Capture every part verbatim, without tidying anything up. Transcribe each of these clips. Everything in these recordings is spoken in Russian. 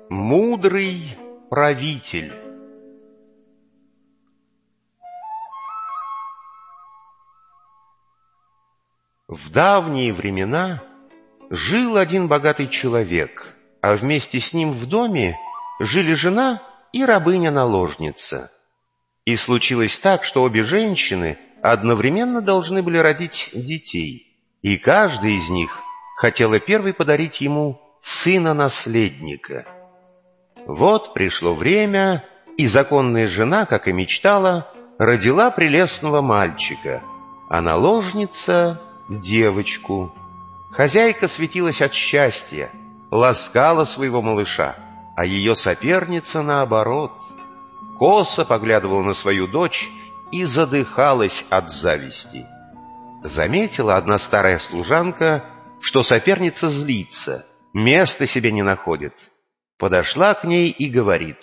Мудрый правитель. В давние времена жил один богатый человек, а вместе с ним в доме жили жена и рабыня-наложница. И случилось так, что обе женщины одновременно должны были родить детей, и каждая из них хотела первой подарить ему сына-наследника. Вот пришло время, и законная жена, как и мечтала, родила прелестного мальчика, а наложница — девочку. Хозяйка светилась от счастья, ласкала своего малыша, а ее соперница, наоборот, косо поглядывала на свою дочь и задыхалась от зависти. Заметила одна старая служанка, что соперница злится, места себе не находит. Подошла к ней и говорит: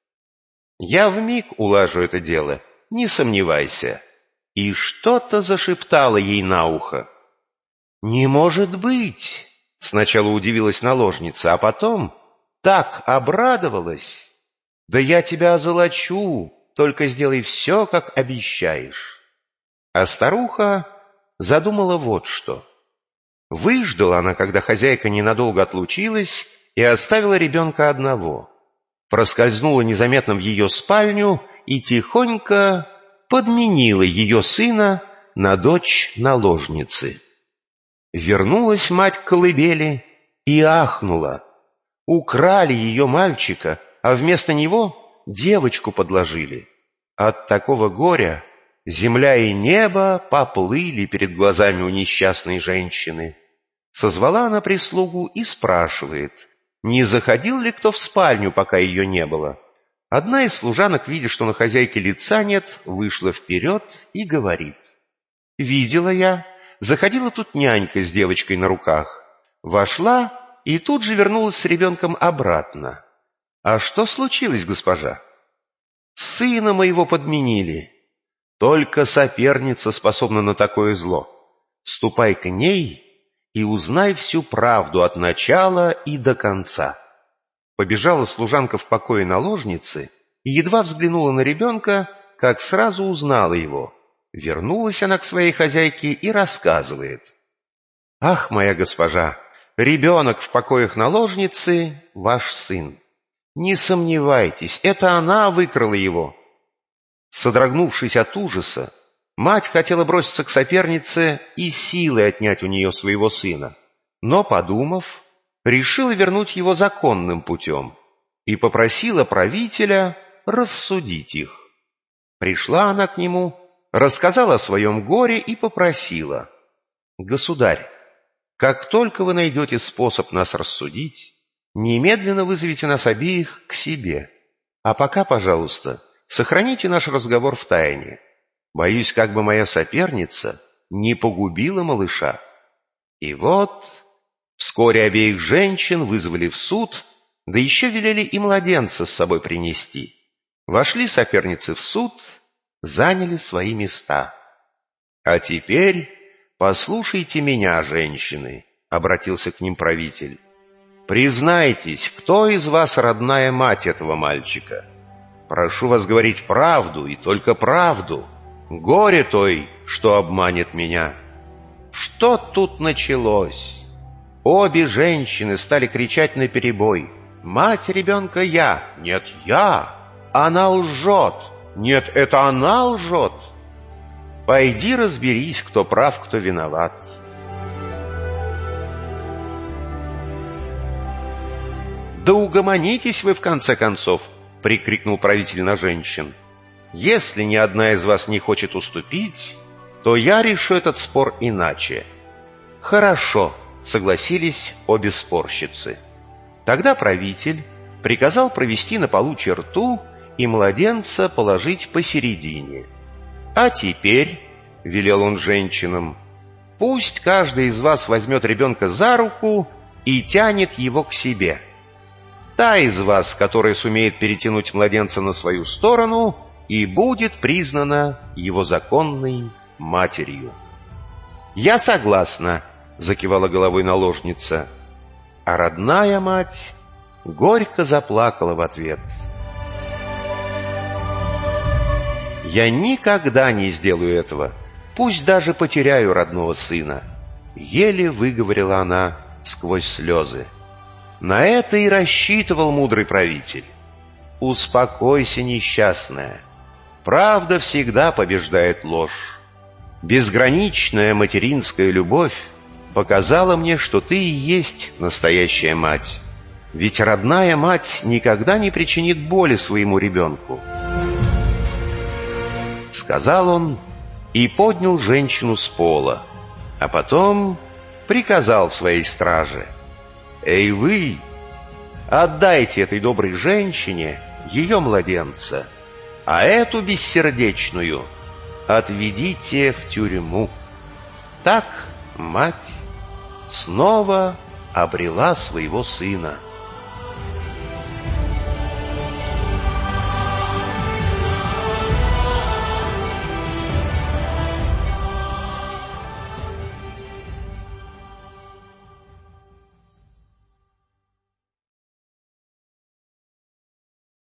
«Я вмиг улажу это дело, не сомневайся». И что-то зашептала ей на ухо. «Не может быть!» — сначала удивилась наложница, а потом так обрадовалась. «Да я тебя озолочу, только сделай все, как обещаешь». А старуха задумала вот что. Выждала она, когда хозяйка ненадолго отлучилась, и оставила ребенка одного. Проскользнула незаметно в ее спальню и тихонько подменила ее сына на дочь наложницы. Вернулась мать к колыбели и ахнула. Украли ее мальчика, а вместо него девочку подложили. От такого горя земля и небо поплыли перед глазами у несчастной женщины. Созвала она прислугу и спрашивает, не заходил ли кто в спальню, пока ее не было. Одна из служанок, видя, что на хозяйке лица нет, вышла вперед и говорит: «Видела я, заходила тут нянька с девочкой на руках. Вошла и тут же вернулась с ребенком обратно. А что случилось, госпожа?» «Сына моего подменили. Только соперница способна на такое зло. Ступай к ней и узнай всю правду от начала и до конца». Побежала служанка в покое наложницы и едва взглянула на ребенка, как сразу узнала его. Вернулась она к своей хозяйке и рассказывает: «Ах, моя госпожа, ребенок в покоях наложницы — ваш сын. Не сомневайтесь, это она выкрала его». Содрогнувшись от ужаса, мать хотела броситься к сопернице и силой отнять у нее своего сына, но, подумав, решила вернуть его законным путем и попросила правителя рассудить их. Пришла она к нему, рассказала о своем горе и попросила: «Государь, как только вы найдете способ нас рассудить, немедленно вызовите нас обеих к себе. А пока, пожалуйста, сохраните наш разговор в тайне. Боюсь, как бы моя соперница не погубила малыша». И вот вскоре обеих женщин вызвали в суд, да еще велели и младенца с собой принести. Вошли соперницы в суд, заняли свои места. «А теперь послушайте меня, женщины», — обратился к ним правитель. «Признайтесь, кто из вас родная мать этого мальчика? Прошу вас говорить правду и только правду. Горе той, что обманет меня». Что тут началось? Обе женщины стали кричать наперебой: «Мать ребенка я! Нет, я! Она лжет! Нет, это она лжет! Пойди разберись, кто прав, кто виноват». «Да угомонитесь вы, в конце концов!» — прикрикнул правитель на женщин. «Если ни одна из вас не хочет уступить, то я решу этот спор иначе». «Хорошо», — согласились обе спорщицы. Тогда правитель приказал провести на полу черту и младенца положить посередине. «А теперь», — велел он женщинам, — «пусть каждый из вас возьмет ребенка за руку и тянет его к себе. Та из вас, которая сумеет перетянуть младенца на свою сторону, и будет признана его законной матерью». «Я согласна», — закивала головой наложница. А родная мать горько заплакала в ответ. «Я никогда не сделаю этого, пусть даже потеряю родного сына», — еле выговорила она сквозь слезы. На это и рассчитывал мудрый правитель. «Успокойся, несчастная. Правда всегда побеждает ложь. Безграничная материнская любовь показала мне, что ты и есть настоящая мать. Ведь родная мать никогда не причинит боли своему ребенку». Сказал он и поднял женщину с пола, а потом приказал своей страже: «Эй вы, отдайте этой доброй женщине ее младенца, а эту бессердечную отведите в тюрьму». Так мать снова обрела своего сына.